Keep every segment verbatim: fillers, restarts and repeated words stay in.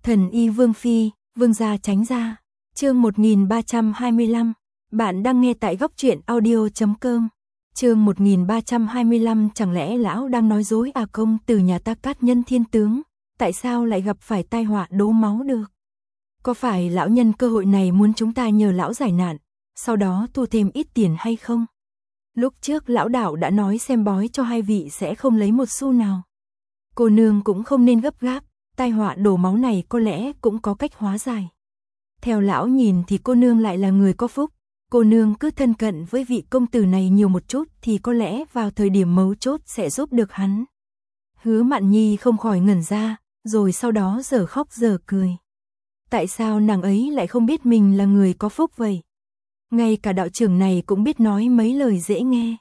Thần y Vương Phi, Vương gia tránh ra. Chương một nghìn ba trăm hai mươi lăm. Bạn đang nghe tại góc truyện audio chấm com. Chương một nghìn ba trăm hai mươi lăm, chẳng lẽ lão đang nói dối à? Công từ nhà ta Cát Nhân Thiên tướng, tại sao lại gặp phải tai họa đổ máu được? Có phải lão nhân cơ hội này muốn chúng ta nhờ lão giải nạn, sau đó thu thêm ít tiền hay không? Lúc trước lão đạo đã nói xem bói cho hai vị sẽ không lấy một xu nào. Cô nương cũng không nên gấp gáp, tai họa đổ máu này có lẽ cũng có cách hóa giải. Theo lão nhìn thì cô nương lại là người có phúc, cô nương cứ thân cận với vị công tử này nhiều một chút thì có lẽ vào thời điểm mấu chốt sẽ giúp được hắn. Hứa Mạn Nhi không khỏi ngẩn ra, rồi sau đó giờ khóc giờ cười. Tại sao nàng ấy lại không biết mình là người có phúc vậy? Ngay cả đạo trưởng này cũng biết nói mấy lời dễ nghe.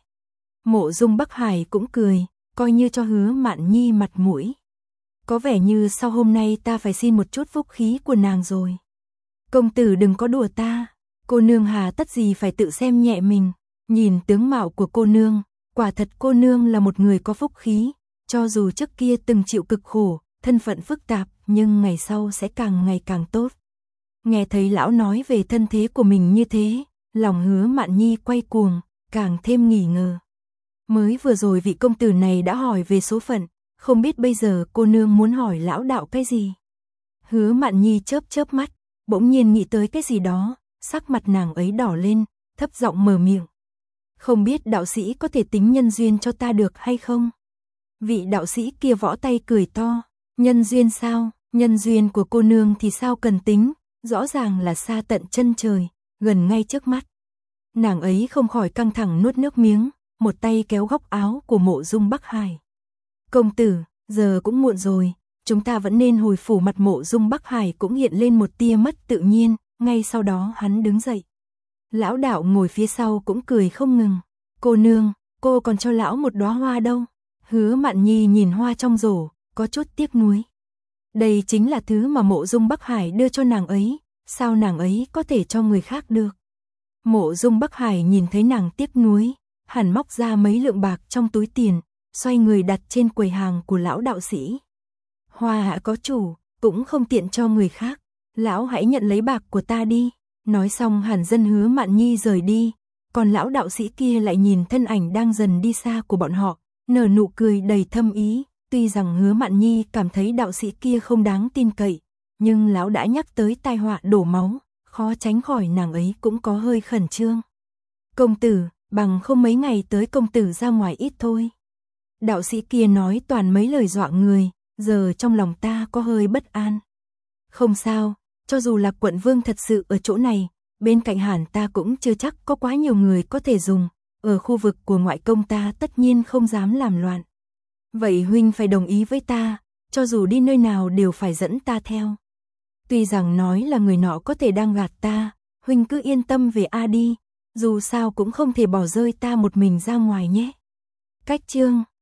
Mộ Dung Bắc Hải cũng cười, coi như cho Hứa Mạn Nhi mặt mũi. Có vẻ như sau hôm nay ta phải xin một chút phúc khí của nàng rồi. Công tử đừng có đùa ta, cô nương hà tất gì phải tự xem nhẹ mình. Nhìn tướng mạo của cô nương, quả thật cô nương là một người có phúc khí, cho dù trước kia từng chịu cực khổ, thân phận phức tạp, nhưng ngày sau sẽ càng ngày càng tốt. Nghe thấy lão nói về thân thế của mình như thế, lòng Hứa Mạn Nhi quay cuồng, càng thêm nghi ngờ. Mới vừa rồi vị công tử này đã hỏi về số phận, không biết bây giờ cô nương muốn hỏi lão đạo cái gì? Hứa Mạn Nhi chớp chớp mắt, bỗng nhiên nghĩ tới cái gì đó, sắc mặt nàng ấy đỏ lên, thấp giọng mở miệng. Không biết đạo sĩ có thể tính nhân duyên cho ta được hay không? Vị đạo sĩ kia võ tay cười to, nhân duyên sao? Nhân duyên của cô nương thì sao cần tính, rõ ràng là xa tận chân trời, gần ngay trước mắt. Nàng ấy không khỏi căng thẳng nuốt nước miếng, một tay kéo góc áo của Mộ Dung Bắc Hải. Công tử, giờ cũng muộn rồi, chúng ta vẫn nên hồi phủ. Mặt Mộ Dung Bắc Hải cũng hiện lên một tia mất tự nhiên, ngay sau đó hắn đứng dậy. Lão đạo ngồi phía sau cũng cười không ngừng. Cô nương, cô còn cho lão một đóa hoa đâu? Hứa Mạn Nhi nhìn hoa trong rổ, có chút tiếc nuối. Đây chính là thứ mà Mộ Dung Bắc Hải đưa cho nàng ấy, sao nàng ấy có thể cho người khác được? Mộ Dung Bắc Hải nhìn thấy nàng tiếc nuối, hẳn móc ra mấy lượng bạc trong túi tiền, xoay người đặt trên quầy hàng của lão đạo sĩ. Hoa hạ có chủ, cũng không tiện cho người khác, lão hãy nhận lấy bạc của ta đi. Nói xong hẳn dân Hứa Mạn Nhi rời đi, còn lão đạo sĩ kia lại nhìn thân ảnh đang dần đi xa của bọn họ, nở nụ cười đầy thâm ý. Tuy rằng Hứa Mạn Nhi cảm thấy đạo sĩ kia không đáng tin cậy, nhưng lão đã nhắc tới tai họa đổ máu, khó tránh khỏi nàng ấy cũng có hơi khẩn trương. Công tử, bằng không mấy ngày tới công tử ra ngoài ít thôi. Đạo sĩ kia nói toàn mấy lời dọa người, giờ trong lòng ta có hơi bất an. Không sao, cho dù là quận vương thật sự ở chỗ này, bên cạnh hẳn ta cũng chưa chắc có quá nhiều người có thể dùng, ở khu vực của ngoại công ta tất nhiên không dám làm loạn. Vậy huynh phải đồng ý với ta, cho dù đi nơi nào đều phải dẫn ta theo. Tuy rằng nói là người nọ có thể đang gạt ta, huynh cứ yên tâm về a đi, dù sao cũng không thể bỏ rơi ta một mình ra ngoài nhé. Cách chương